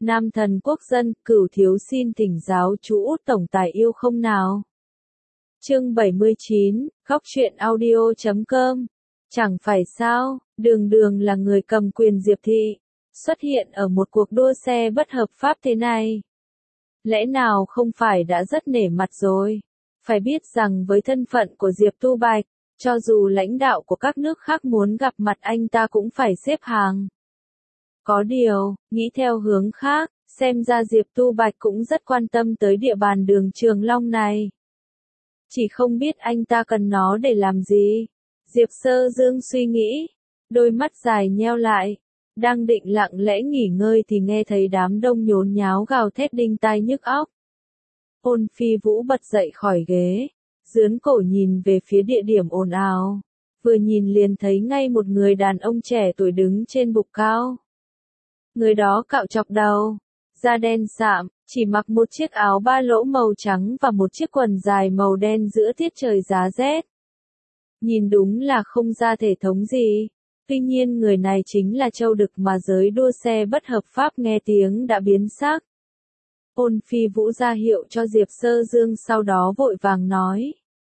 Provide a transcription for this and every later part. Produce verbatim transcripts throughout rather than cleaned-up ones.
Nam thần quốc dân, Cửu thiếu xin thỉnh giáo chú Út tổng tài yêu không nào. Chương bảy mươi chín, góc truyện audio chấm com. Chẳng phải sao, Đường Đường là người cầm quyền Diệp thị, xuất hiện ở một cuộc đua xe bất hợp pháp thế này. Lẽ nào không phải đã rất nể mặt rồi? Phải biết rằng với thân phận của Diệp Tu Bạch, cho dù lãnh đạo của các nước khác muốn gặp mặt anh ta cũng phải xếp hàng. Có điều, nghĩ theo hướng khác, xem ra Diệp Tu Bạch cũng rất quan tâm tới địa bàn đường Trường Long này. Chỉ không biết anh ta cần nó để làm gì. Diệp Sơ Dương suy nghĩ, đôi mắt dài nheo lại, đang định lặng lẽ nghỉ ngơi thì nghe thấy đám đông nhốn nháo gào thét đinh tai nhức óc. Ôn Phi Vũ bật dậy khỏi ghế, dướn cổ nhìn về phía địa điểm ồn ào, vừa nhìn liền thấy ngay một người đàn ông trẻ tuổi đứng trên bục cao. Người đó cạo chọc đầu, da đen sạm, chỉ mặc một chiếc áo ba lỗ màu trắng và một chiếc quần dài màu đen giữa tiết trời giá rét. Nhìn đúng là không ra thể thống gì, tuy nhiên người này chính là Châu Đực mà giới đua xe bất hợp pháp nghe tiếng đã biến sắc. Ôn Phi Vũ ra hiệu cho Diệp Sơ Dương sau đó vội vàng nói.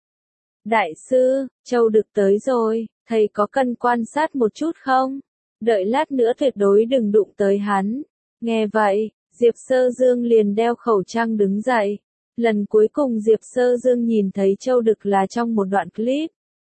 Đại sư, Châu Đực tới rồi, thầy có cần quan sát một chút không? Đợi lát nữa tuyệt đối đừng đụng tới hắn. Nghe vậy, Diệp Sơ Dương liền đeo khẩu trang đứng dậy. Lần cuối cùng Diệp Sơ Dương nhìn thấy Châu Đực là trong một đoạn clip.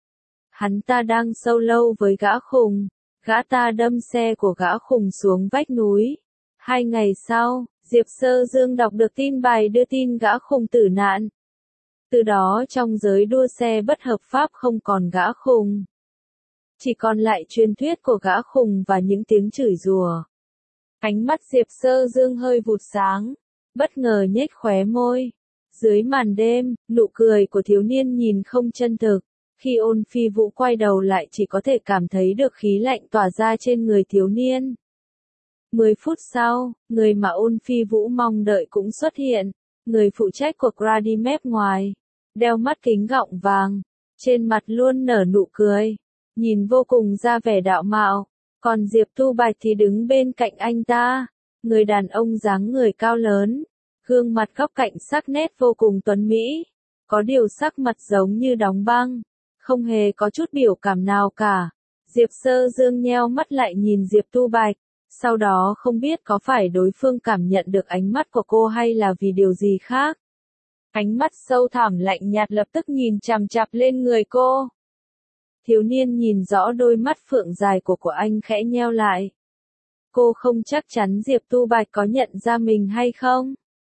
Hắn ta đang solo với gã khùng, gã ta đâm xe của gã khùng xuống vách núi. Hai ngày sau, Diệp Sơ Dương đọc được tin bài đưa tin gã khùng tử nạn. Từ đó trong giới đua xe bất hợp pháp không còn gã khùng. Chỉ còn lại truyền thuyết của gã khùng và những tiếng chửi rủa. Ánh mắt Diệp Sơ Dương hơi vụt sáng, bất ngờ nhếch khóe môi. Dưới màn đêm, nụ cười của thiếu niên nhìn không chân thực. Khi Ôn Phi Vũ quay đầu lại chỉ có thể cảm thấy được khí lạnh tỏa ra trên người thiếu niên. Mười phút sau, người mà Ôn Phi Vũ mong đợi cũng xuất hiện. Người phụ trách của Gradimep ngoài, đeo mắt kính gọng vàng, trên mặt luôn nở nụ cười, nhìn vô cùng ra vẻ đạo mạo. Còn Diệp Tu Bạch thì đứng bên cạnh anh ta, người đàn ông dáng người cao lớn, gương mặt góc cạnh sắc nét vô cùng tuấn mỹ, có điều sắc mặt giống như đóng băng, không hề có chút biểu cảm nào cả. Diệp Sơ Dương nheo mắt lại nhìn Diệp Tu Bạch, sau đó không biết có phải đối phương cảm nhận được ánh mắt của cô hay là vì điều gì khác. Ánh mắt sâu thẳm lạnh nhạt lập tức nhìn chằm chằm lên người cô. Thiếu niên nhìn rõ đôi mắt phượng dài của của anh khẽ nheo lại. Cô không chắc chắn Diệp Tu Bạch có nhận ra mình hay không.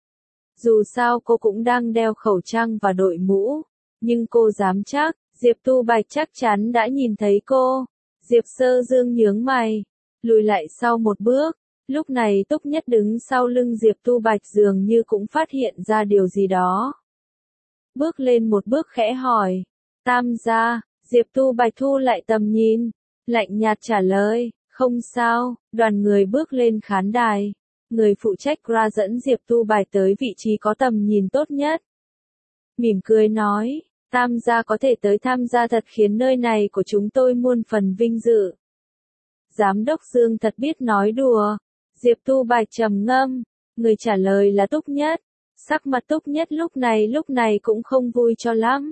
Dù sao cô cũng đang đeo khẩu trang và đội mũ, nhưng cô dám chắc, Diệp Tu Bạch chắc chắn đã nhìn thấy cô. Diệp Sơ Dương nhướng mày, lùi lại sau một bước, lúc này Túc Nhất đứng sau lưng Diệp Tu Bạch dường như cũng phát hiện ra điều gì đó. Bước lên một bước khẽ hỏi, Tam gia. Diệp Tu Bạch thu lại tầm nhìn, lạnh nhạt trả lời, không sao. Đoàn người bước lên khán đài, người phụ trách ra dẫn Diệp Tu Bạch tới vị trí có tầm nhìn tốt nhất. Mỉm cười nói, Tam gia có thể tới tham gia thật khiến nơi này của chúng tôi muôn phần vinh dự. Giám đốc Dương thật biết nói đùa. Diệp Tu Bạch trầm ngâm, người trả lời là Túc Nhất. Sắc mặt Túc Nhất lúc này lúc này cũng không vui cho lắm.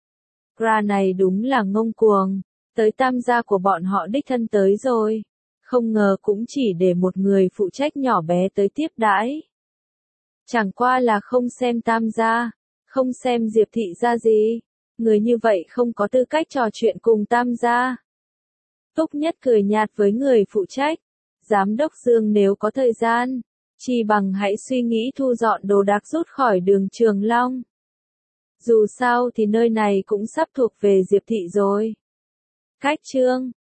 Ra này đúng là ngông cuồng, tới tam gia của bọn họ đích thân tới rồi, không ngờ cũng chỉ để một người phụ trách nhỏ bé tới tiếp đãi. Chẳng qua là không xem tam gia, không xem Diệp thị gia gì, người như vậy không có tư cách trò chuyện cùng tam gia. Túc Nhất cười nhạt với người phụ trách, Giám đốc Dương nếu có thời gian, chỉ bằng hãy suy nghĩ thu dọn đồ đạc rút khỏi đường Trường Long. Dù sao thì nơi này cũng sắp thuộc về Diệp thị rồi. Cách chương